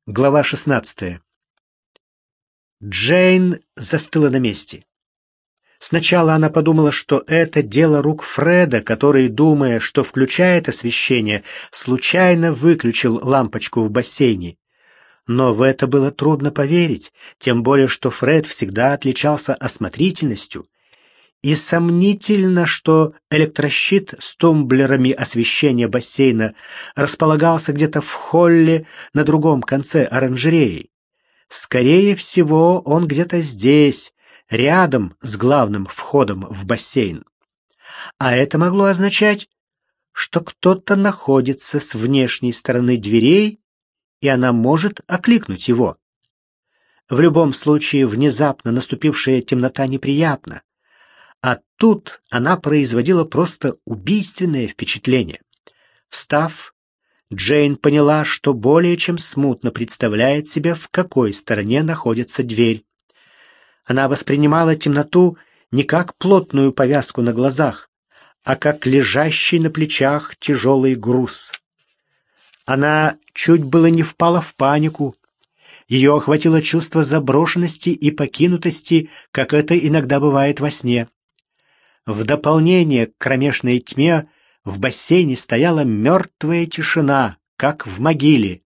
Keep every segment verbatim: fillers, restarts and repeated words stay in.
Глава шестнадцатая. Джейн застыла на месте. Сначала она подумала, что это дело рук Фреда, который, думая, что включает освещение, случайно выключил лампочку в бассейне. Но в это было трудно поверить, тем более что Фред всегда отличался осмотрительностью. И сомнительно, что электрощит с тумблерами освещения бассейна располагался где-то в холле на другом конце оранжереи. Скорее всего, он где-то здесь, рядом с главным входом в бассейн. А это могло означать, что кто-то находится с внешней стороны дверей, и она может окликнуть его. В любом случае, внезапно наступившая темнота неприятна. А тут она производила просто убийственное впечатление. Встав, Джейн поняла, что более чем смутно представляет себе, в какой стороне находится дверь. Она воспринимала темноту не как плотную повязку на глазах, а как лежащий на плечах тяжелый груз. Она чуть было не впала в панику. Ее охватило чувство заброшенности и покинутости, как это иногда бывает во сне. В дополнение к кромешной тьме в бассейне стояла мертвая тишина, как в могиле.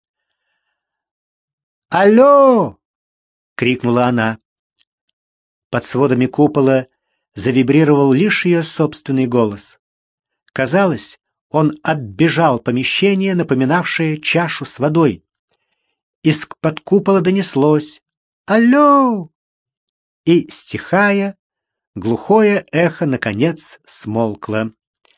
«Алло!» — крикнула она. Под сводами купола завибрировал лишь ее собственный голос. Казалось, он оббежал помещение, напоминавшее чашу с водой. Из-под купола донеслось «Алло!» и, стихая, глухое эхо, наконец, смолкло.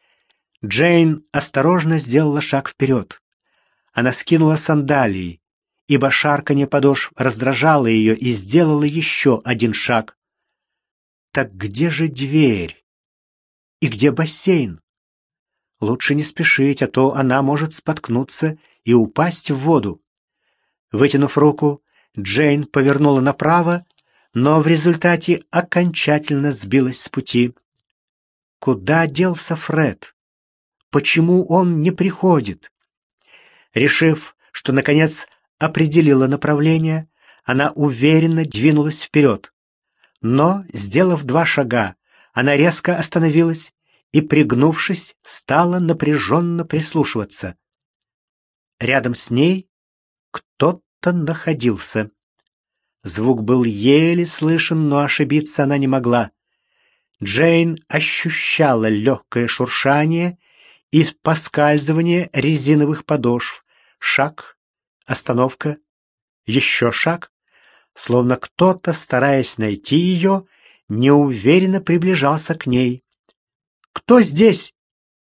Джейн осторожно сделала шаг вперед. Она скинула сандалии, ибо шарканье подошв раздражало ее, и сделала еще один шаг. Так где же дверь? И где бассейн? Лучше не спешить, а то она может споткнуться и упасть в воду. Вытянув руку, Джейн повернула направо, но в результате окончательно сбилась с пути. Куда делся Фред? Почему он не приходит? Решив, что, наконец, определила направление, она уверенно двинулась вперед. Но, сделав два шага, она резко остановилась и, пригнувшись, стала напряженно прислушиваться. Рядом с ней кто-то находился. Звук был еле слышен, но ошибиться она не могла. Джейн ощущала легкое шуршание и поскальзывание резиновых подошв. Шаг, остановка, еще шаг. Словно кто-то, стараясь найти ее, неуверенно приближался к ней. «Кто здесь?»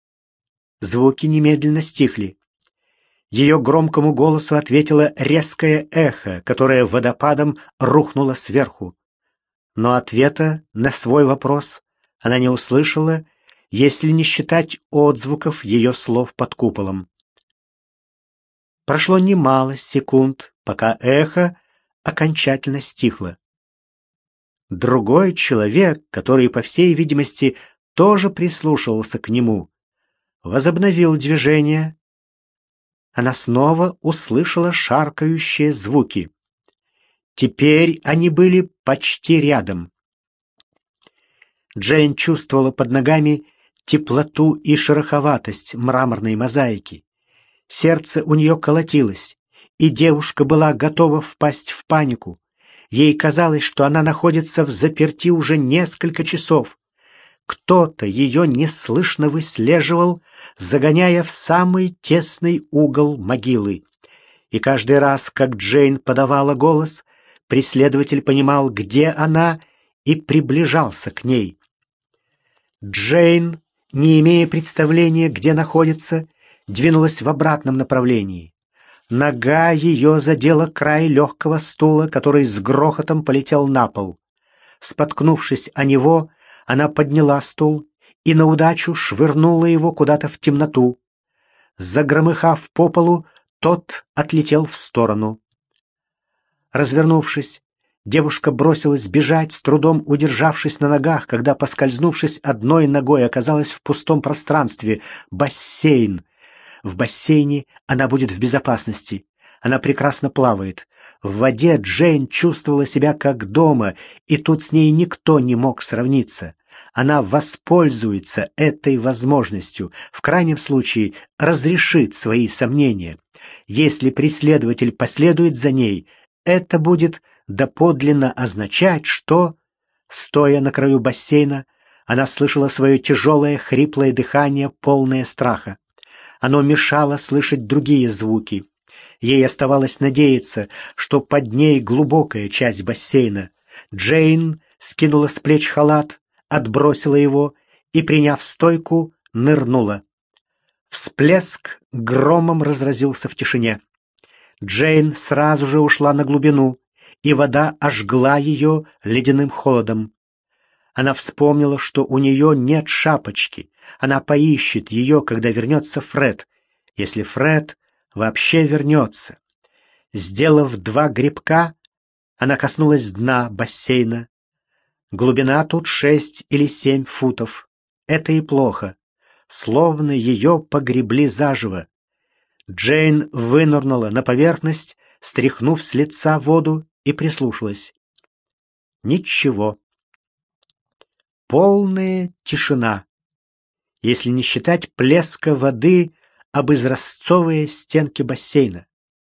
Звуки немедленно стихли. Ее громкому голосу ответило резкое эхо, которое водопадом рухнуло сверху. Но ответа на свой вопрос она не услышала, если не считать отзвуков ее слов под куполом. Прошло немало секунд, пока эхо окончательно стихло. Другой человек, который, по всей видимости, тоже прислушивался к нему, возобновил движение. Она снова услышала шаркающие звуки. Теперь они были почти рядом. Джейн чувствовала под ногами теплоту и шероховатость мраморной мозаики. Сердце у нее колотилось, и девушка была готова впасть в панику. Ей казалось, что она находится в заперти уже несколько часов. Кто-то ее неслышно выслеживал, загоняя в самый тесный угол могилы. И каждый раз, как Джейн подавала голос, преследователь понимал, где она, и приближался к ней. Джейн, не имея представления, где находится, двинулась в обратном направлении. Нога ее задела край легкого стула, который с грохотом полетел на пол. Споткнувшись о него, она подняла стул и на удачу швырнула его куда-то в темноту. Загромыхав по полу, тот отлетел в сторону. Развернувшись, девушка бросилась бежать, с трудом удержавшись на ногах, когда, поскользнувшись одной ногой, оказалась в пустом пространстве. Бассейн. В бассейне она будет в безопасности. Она прекрасно плавает. В воде Джейн чувствовала себя как дома, и тут с ней никто не мог сравниться. Она воспользуется этой возможностью, в крайнем случае разрешит свои сомнения. Если преследователь последует за ней, это будет доподлинно означать, что, стоя на краю бассейна, она слышала свое тяжелое хриплое дыхание, полное страха. Оно мешало слышать другие звуки. Ей оставалось надеяться, что под ней глубокая часть бассейна. Джейн скинула с плеч халат, отбросила его и, приняв стойку, нырнула. Всплеск громом разразился в тишине. Джейн сразу же ушла на глубину, и вода ожгла ее ледяным холодом. Она вспомнила, что у нее нет шапочки. Она поищет ее, когда вернется Фред, если Фред вообще вернется. Сделав два гребка, она коснулась дна бассейна. Глубина тут шесть или семь футов. Это и плохо. Словно ее погребли заживо. Джейн вынырнула на поверхность, стряхнув с лица воду, и прислушалась. Ничего. Полная тишина, если не считать плеска воды об изразцовые стенки бассейна.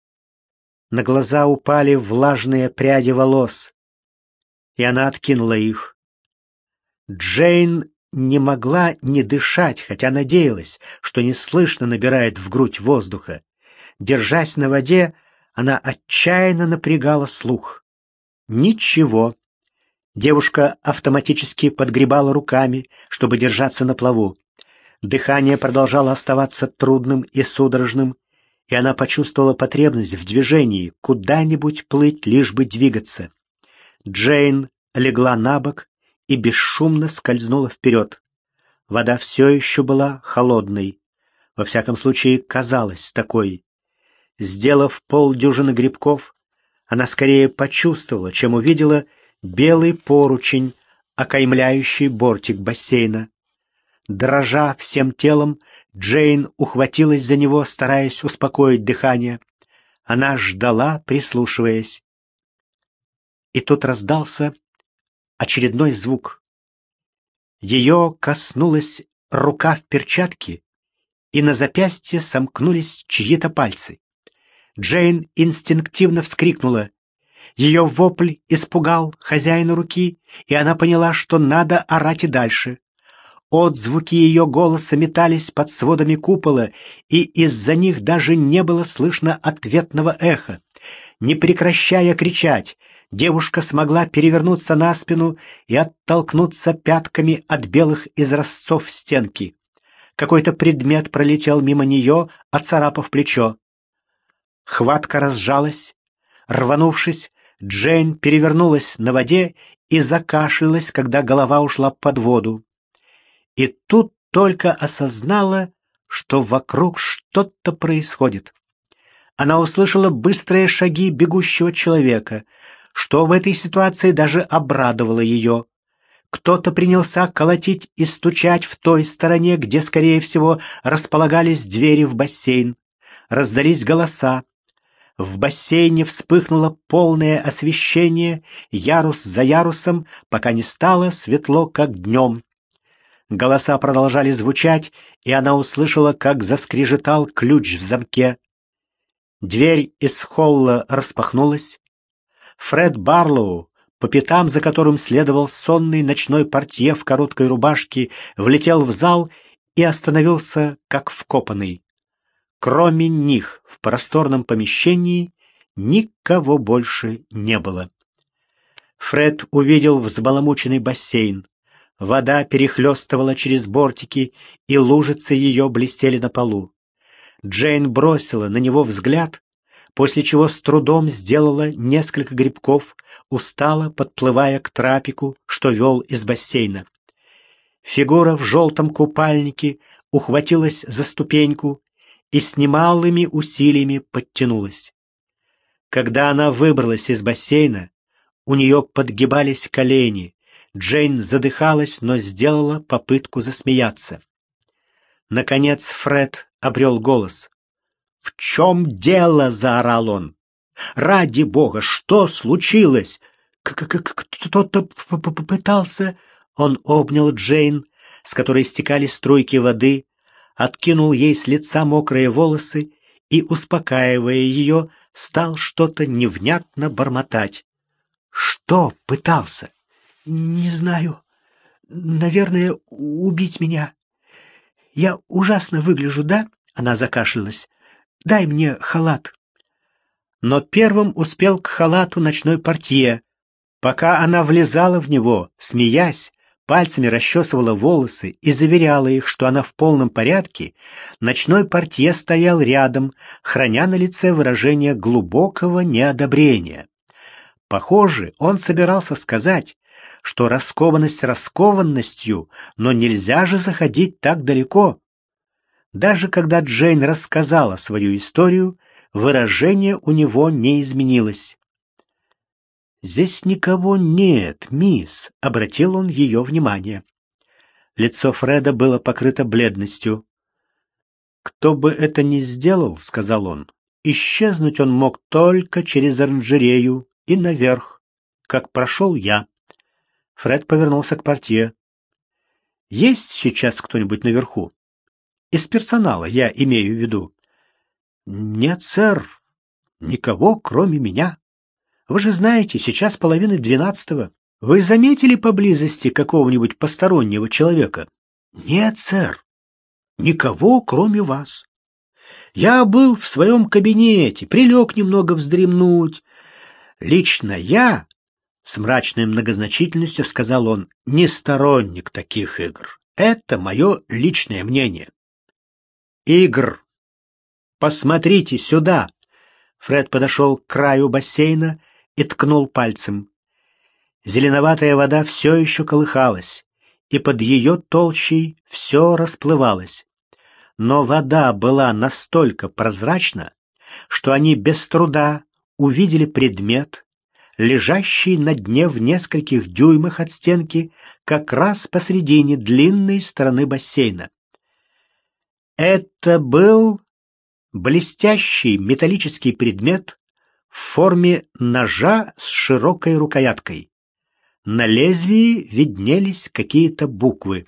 На глаза упали влажные пряди волос, и она откинула их. Джейн не могла не дышать, хотя надеялась, что неслышно набирает в грудь воздуха. Держась на воде, она отчаянно напрягала слух. Ничего. Девушка автоматически подгребала руками, чтобы держаться на плаву. Дыхание продолжало оставаться трудным и судорожным, и она почувствовала потребность в движении, куда-нибудь плыть, лишь бы двигаться. Джейн легла на бок и бесшумно скользнула вперед. Вода все еще была холодной. Во всяком случае, казалась такой. Сделав полдюжины грибков, она скорее почувствовала, чем увидела белый поручень, окаймляющий бортик бассейна. Дрожа всем телом, Джейн ухватилась за него, стараясь успокоить дыхание. Она ждала, прислушиваясь. И тут раздался очередной звук. Ее коснулась рука в перчатке, и на запястье сомкнулись чьи-то пальцы. Джейн инстинктивно вскрикнула. Ее вопль испугал хозяина руки, и она поняла, что надо орать и дальше. Отзвуки ее голоса метались под сводами купола, и из-за них даже не было слышно ответного эха. Не прекращая кричать, девушка смогла перевернуться на спину и оттолкнуться пятками от белых изразцов стенки. Какой-то предмет пролетел мимо нее, оцарапав плечо. Хватка разжалась. Рванувшись, Джейн перевернулась на воде и закашлялась, когда голова ушла под воду. И тут только осознала, что вокруг что-то происходит. Она услышала быстрые шаги бегущего человека, что в этой ситуации даже обрадовало ее. Кто-то принялся колотить и стучать в той стороне, где, скорее всего, располагались двери в бассейн. Раздались голоса. В бассейне вспыхнуло полное освещение, ярус за ярусом, пока не стало светло, как днем. Голоса продолжали звучать, и она услышала, как заскрежетал ключ в замке. Дверь из холла распахнулась. Фред Барлоу, по пятам за которым следовал сонный ночной портье в короткой рубашке, влетел в зал и остановился, как вкопанный. Кроме них в просторном помещении никого больше не было. Фред увидел взбаламученный бассейн. Вода перехлестывала через бортики, и лужицы ее блестели на полу. Джейн бросила на него взгляд, после чего с трудом сделала несколько грибков, устало подплывая к трапику, что вел из бассейна. Фигура в желтом купальнике ухватилась за ступеньку и с немалыми усилиями подтянулась. Когда она выбралась из бассейна, у нее подгибались колени. Джейн задыхалась, но сделала попытку засмеяться. Наконец Фред обрел голос. «В чем дело?» — заорал он. «Ради бога, что случилось?» «Кто-то попытался...» Он обнял Джейн, с которой стекали струйки воды, откинул ей с лица мокрые волосы и, успокаивая ее, стал что-то невнятно бормотать. «Что пытался?» «Не знаю. Наверное, убить меня. Я ужасно выгляжу, да?» Она закашлялась. «Дай мне халат». Но первым успел к халату ночной портье. Пока она влезала в него, смеясь, пальцами расчесывала волосы и заверяла их, что она в полном порядке, ночной портье стоял рядом, храня на лице выражение глубокого неодобрения. Похоже, он собирался сказать, что раскованность раскованностью, но нельзя же заходить так далеко. Даже когда Джейн рассказала свою историю, выражение у него не изменилось. «Здесь никого нет, мисс», — обратил он ее внимание. Лицо Фреда было покрыто бледностью. «Кто бы это ни сделал, — сказал он, — исчезнуть он мог только через оранжерею и наверх, как прошел я». Фред повернулся к портье. «Есть сейчас кто-нибудь наверху? Из персонала, я имею в виду». «Нет, сэр, никого, кроме меня. Вы же знаете, сейчас половина двенадцатого. Вы заметили поблизости какого-нибудь постороннего человека?» «Нет, сэр, никого, кроме вас. Я был в своем кабинете, прилег немного вздремнуть. Лично я, — с мрачной многозначительностью сказал он, — не сторонник таких игр. Это мое личное мнение». «Игр! Посмотрите сюда!» Фред подошел к краю бассейна и ткнул пальцем. Зеленоватая вода все еще колыхалась, и под ее толщей все расплывалось. Но вода была настолько прозрачна, что они без труда увидели предмет, лежащий на дне в нескольких дюймах от стенки, как раз посредине длинной стороны бассейна. Это был блестящий металлический предмет в форме ножа с широкой рукояткой. На лезвии виднелись какие-то буквы.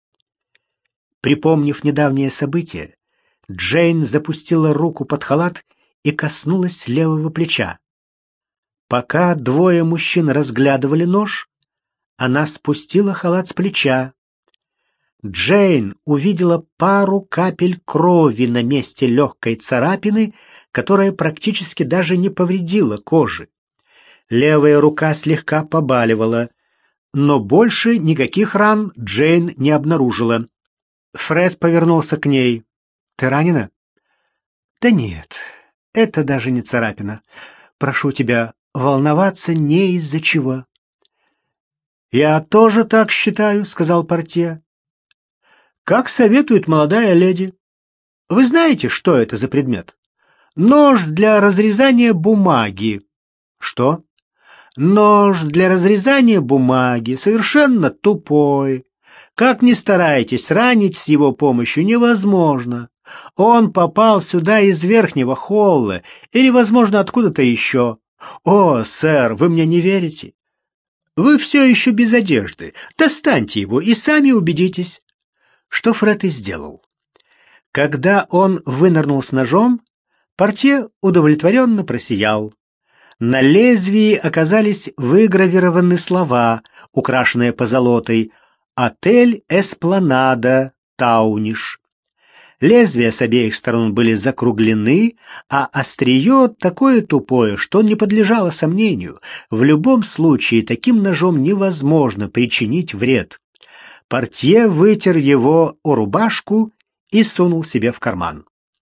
Припомнив недавнее событие, Джейн запустила руку под халат и коснулась левого плеча. Пока двое мужчин разглядывали нож, она спустила халат с плеча. Джейн увидела пару капель крови на месте легкой царапины, которая практически даже не повредила кожи. Левая рука слегка побаливала, но больше никаких ран Джейн не обнаружила. Фред повернулся к ней. «Ты ранена?» «Да нет, это даже не царапина. Прошу тебя, волноваться не из-за чего». «Я тоже так считаю», — сказал портье. «Как советует молодая леди. Вы знаете, что это за предмет? Нож для разрезания бумаги». «Что?» «Нож для разрезания бумаги, совершенно тупой. Как ни старайтесь, ранить с его помощью невозможно. Он попал сюда из верхнего холла или, возможно, откуда-то еще. О, сэр, вы мне не верите? Вы все еще без одежды. Достаньте его и сами убедитесь». Что Фред и сделал. Когда он вынырнул с ножом, портье удовлетворенно просиял. На лезвии оказались выгравированы слова, украшенные позолотой: «Отель Эспланада, Тауниш». Лезвия с обеих сторон были закруглены, а острие такое тупое, что не подлежало сомнению. В любом случае таким ножом невозможно причинить вред. Портье вытер его о рубашку и сунул себе в карман.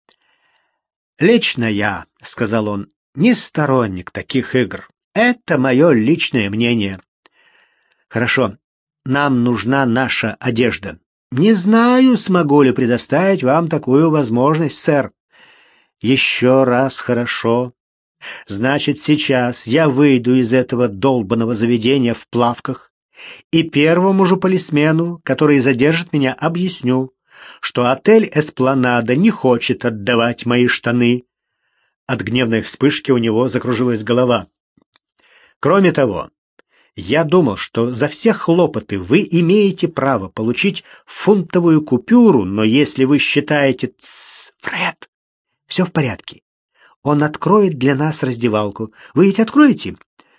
«Лично я, — сказал он, — не сторонник таких игр. Это мое личное мнение. Хорошо, нам нужна наша одежда. Не знаю, смогу ли предоставить вам такую возможность, сэр». «Еще раз хорошо. Значит, сейчас я выйду из этого долбанного заведения в плавках, и первому же полисмену, который задержит меня, объясню, что отель «Эспланада» не хочет отдавать мои штаны. От гневной вспышки у него закружилась голова. Кроме того, я думал, что за все хлопоты вы имеете право получить фунтовую купюру, но если вы считаете... Тссс, Фред, все в порядке. Он откроет для нас раздевалку. Вы ведь откроете?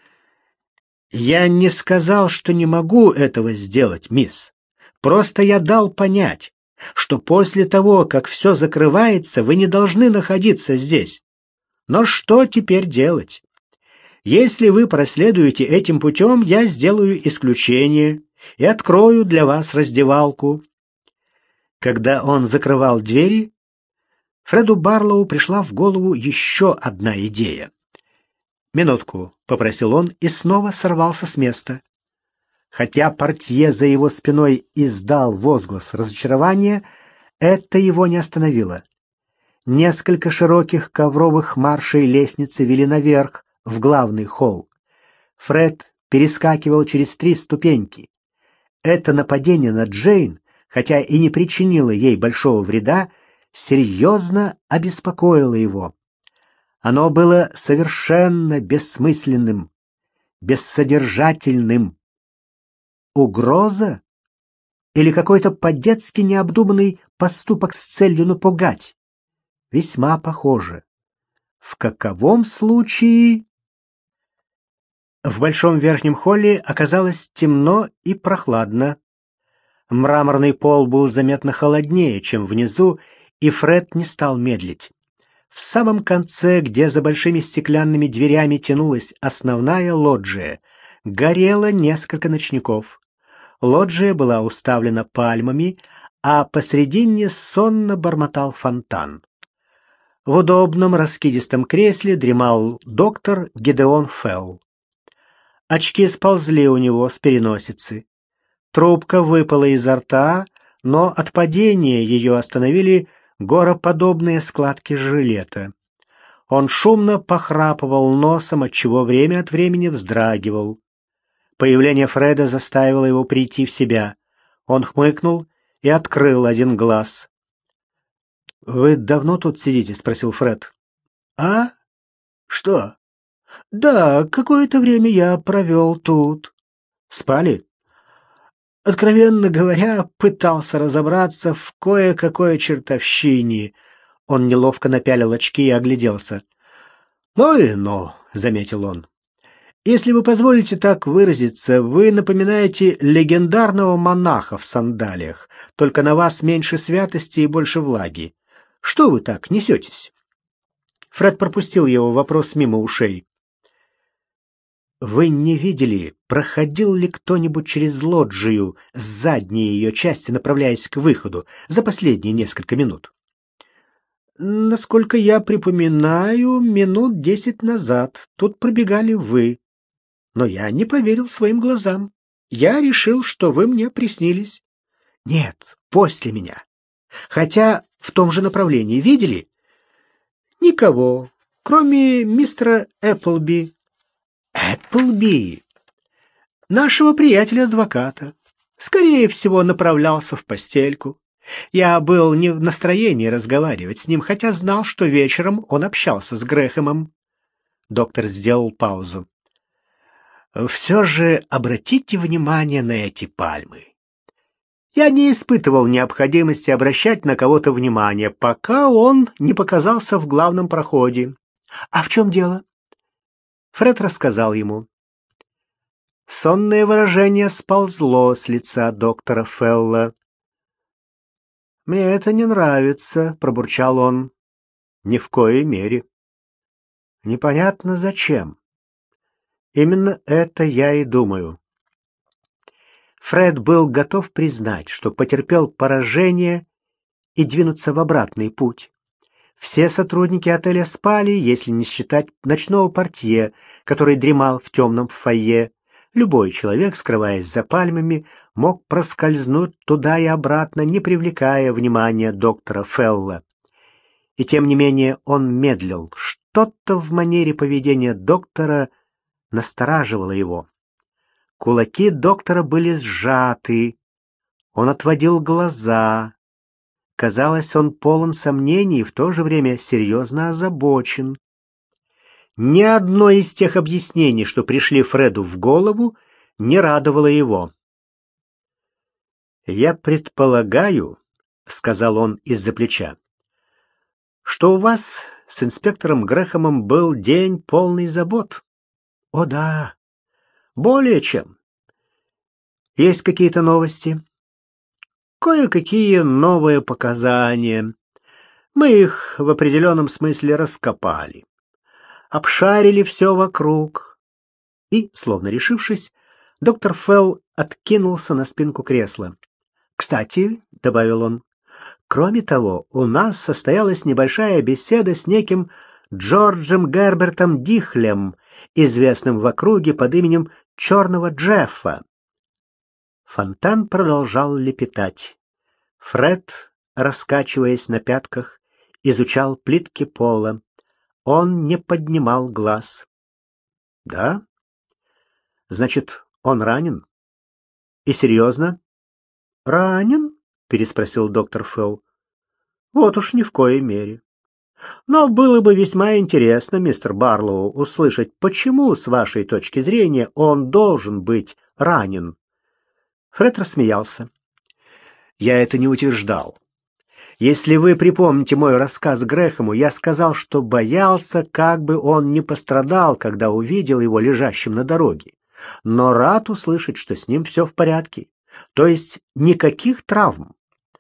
Я не сказал, что не могу этого сделать, мисс. Просто я дал понять, что после того, как все закрывается, вы не должны находиться здесь. Но что теперь делать? Если вы проследуете этим путем, я сделаю исключение и открою для вас раздевалку. Когда он закрывал двери, Фреду Барлоу пришла в голову еще одна идея. «Минутку», — попросил он и снова сорвался с места. Хотя портье за его спиной издал возглас разочарования, это его не остановило. Несколько широких ковровых маршей лестницы вели наверх, в главный холл. Фред перескакивал через три ступеньки. Это нападение на Джейн, хотя и не причинило ей большого вреда, серьезно обеспокоило его. Оно было совершенно бессмысленным, бессодержательным. Угроза? Или какой-то по-детски необдуманный поступок с целью напугать? Весьма похоже. В каковом случае... В большом верхнем холле оказалось темно и прохладно. Мраморный пол был заметно холоднее, чем внизу, и Фред не стал медлить. В самом конце, где за большими стеклянными дверями тянулась основная лоджия, горело несколько ночников. Лоджия была уставлена пальмами, а посредине сонно бормотал фонтан. В удобном раскидистом кресле дремал доктор Гидеон Фелл. Очки сползли у него с переносицы. Трубка выпала изо рта, но от падения ее остановили гороподобные складки жилета. Он шумно похрапывал носом, отчего время от времени вздрагивал. Появление Фреда заставило его прийти в себя. Он хмыкнул и открыл один глаз. «Вы давно тут сидите?» — спросил Фред. «А? Что? Да, какое-то время я провел тут». «Спали?» «Откровенно говоря, пытался разобраться в кое-какой чертовщине». Он неловко напялил очки и огляделся. «Ну и ну», — заметил он. «Если вы позволите так выразиться, вы напоминаете легендарного монаха в сандалиях, только на вас меньше святости и больше влаги. Что вы так несетесь?» Фред пропустил его вопрос мимо ушей. «Вы не видели, проходил ли кто-нибудь через лоджию с задней ее части, направляясь к выходу, за последние несколько минут?» «Насколько я припоминаю, минут десять назад тут пробегали вы. Но я не поверил своим глазам. Я решил, что вы мне приснились». «Нет, после меня. Хотя в том же направлении. Видели?» «Никого, кроме мистера Эпплби». «Эпплби? Нашего приятеля-адвоката. Скорее всего, направлялся в постельку. Я был не в настроении разговаривать с ним, хотя знал, что вечером он общался с Грэхэмом». Доктор сделал паузу. «Все же обратите внимание на эти пальмы. Я не испытывал необходимости обращать на кого-то внимание, пока он не показался в главном проходе. А в чем дело?» Фред рассказал ему. Сонное выражение сползло с лица доктора Фелла. «Мне это не нравится», — пробурчал он. «Ни в коей мере». «Непонятно зачем». «Именно это я и думаю». Фред был готов признать, что потерпел поражение и двинуться в обратный путь. Все сотрудники отеля спали, если не считать ночного портье, который дремал в темном фойе. Любой человек, скрываясь за пальмами, мог проскользнуть туда и обратно, не привлекая внимания доктора Фелла. И тем не менее он медлил. Что-то в манере поведения доктора настораживало его. Кулаки доктора были сжаты. Он отводил глаза. Казалось, он полон сомнений и в то же время серьезно озабочен. Ни одно из тех объяснений, что пришли Фреду в голову, не радовало его. «Я предполагаю, — сказал он из-за плеча, — что у вас с инспектором Грэхэмом был день полный забот». «О да, более чем. Есть какие-то новости?» «Кое-какие новые показания. Мы их в определенном смысле раскопали. Обшарили все вокруг». И, словно решившись, доктор Фелл откинулся на спинку кресла. «Кстати, — добавил он, — кроме того, у нас состоялась небольшая беседа с неким Джорджем Гербертом Дихлем, известным в округе под именем Черного Джеффа». Фонтан продолжал лепетать. Фред, раскачиваясь на пятках, изучал плитки пола. Он не поднимал глаз. «Да? Значит, он ранен? И серьезно?» «Ранен?» — переспросил доктор Фелл. «Вот уж ни в коей мере. Но было бы весьма интересно, мистер Барлоу, услышать, почему, с вашей точки зрения, он должен быть ранен». Фред рассмеялся. «Я это не утверждал. Если вы припомните мой рассказ Грэхэму, я сказал, что боялся, как бы он не пострадал, когда увидел его лежащим на дороге. Но рад услышать, что с ним все в порядке. То есть никаких травм».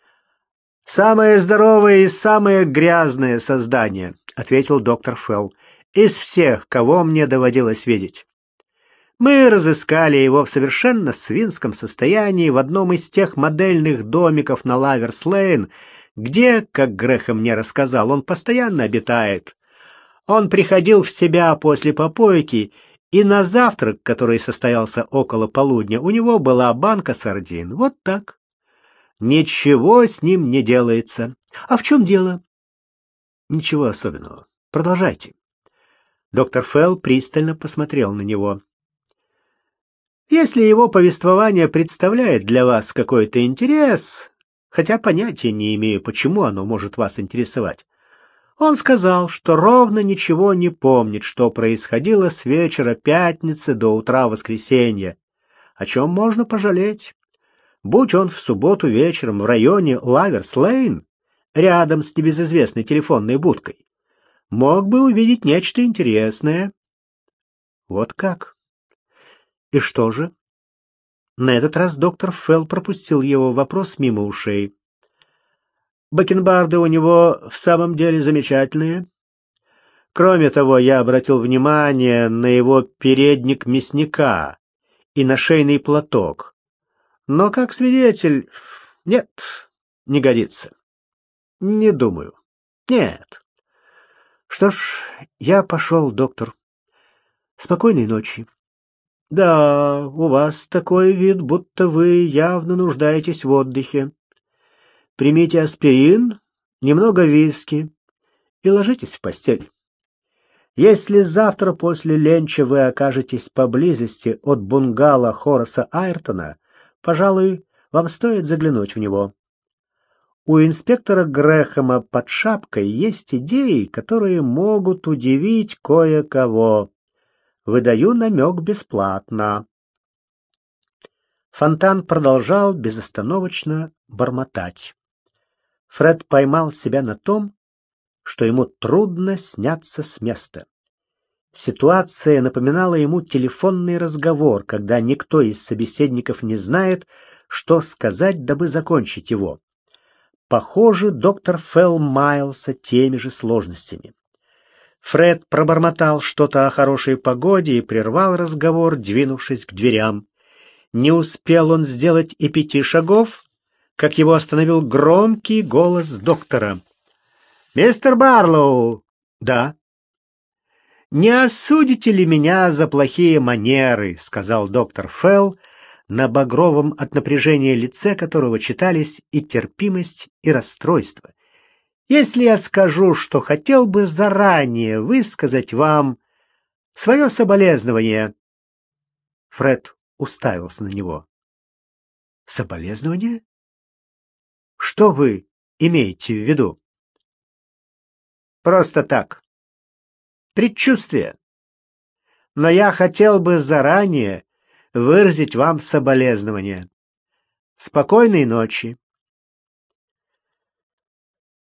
«Самое здоровое и самое грязное создание», — ответил доктор Фелл, — «из всех, кого мне доводилось видеть. Мы разыскали его в совершенно свинском состоянии в одном из тех модельных домиков на Лаверс-Лейн, где, как Грэхэм мне рассказал, он постоянно обитает. Он приходил в себя после попойки, и на завтрак, который состоялся около полудня, у него была банка сардин. Вот так. Ничего с ним не делается. А в чем дело?» «Ничего особенного. Продолжайте». Доктор Фелл пристально посмотрел на него. «Если его повествование представляет для вас какой-то интерес, хотя понятия не имею, почему оно может вас интересовать, он сказал, что ровно ничего не помнит, что происходило с вечера пятницы до утра воскресенья, о чем можно пожалеть. Будь он в субботу вечером в районе Лаверс-Лейн, рядом с небезызвестной телефонной будкой, мог бы увидеть нечто интересное». «Вот как? И что же?» На этот раз доктор Фелл пропустил его вопрос мимо ушей. «Бакенбарды у него в самом деле замечательные. Кроме того, я обратил внимание на его передник мясника и на шейный платок. Но как свидетель... Нет, не годится. Не думаю. Нет. Что ж, я пошел, доктор. Спокойной ночи». «Да, у вас такой вид, будто вы явно нуждаетесь в отдыхе. Примите аспирин, немного виски и ложитесь в постель. Если завтра после ленча вы окажетесь поблизости от бунгало Хораса Айртона, пожалуй, вам стоит заглянуть в него. У инспектора Грэхэма под шапкой есть идеи, которые могут удивить кое-кого. Выдаю намек бесплатно». Фонтан продолжал безостановочно бормотать. Фред поймал себя на том, что ему трудно сняться с места. Ситуация напоминала ему телефонный разговор, когда никто из собеседников не знает, что сказать, дабы закончить его. Похоже, доктор Фелл маялся теми же сложностями. Фред пробормотал что-то о хорошей погоде и прервал разговор, двинувшись к дверям. Не успел он сделать и пяти шагов, как его остановил громкий голос доктора. «Мистер Барлоу!» «Да». «Не осудите ли меня за плохие манеры?» — сказал доктор Фелл, на багровом от напряжения лице которого читались и терпимость, и расстройство. «Если я скажу, что хотел бы заранее высказать вам свое соболезнование...» Фред уставился на него. «Соболезнование? Что вы имеете в виду? Просто так. Предчувствие. Но я хотел бы заранее выразить вам соболезнования. Спокойной ночи.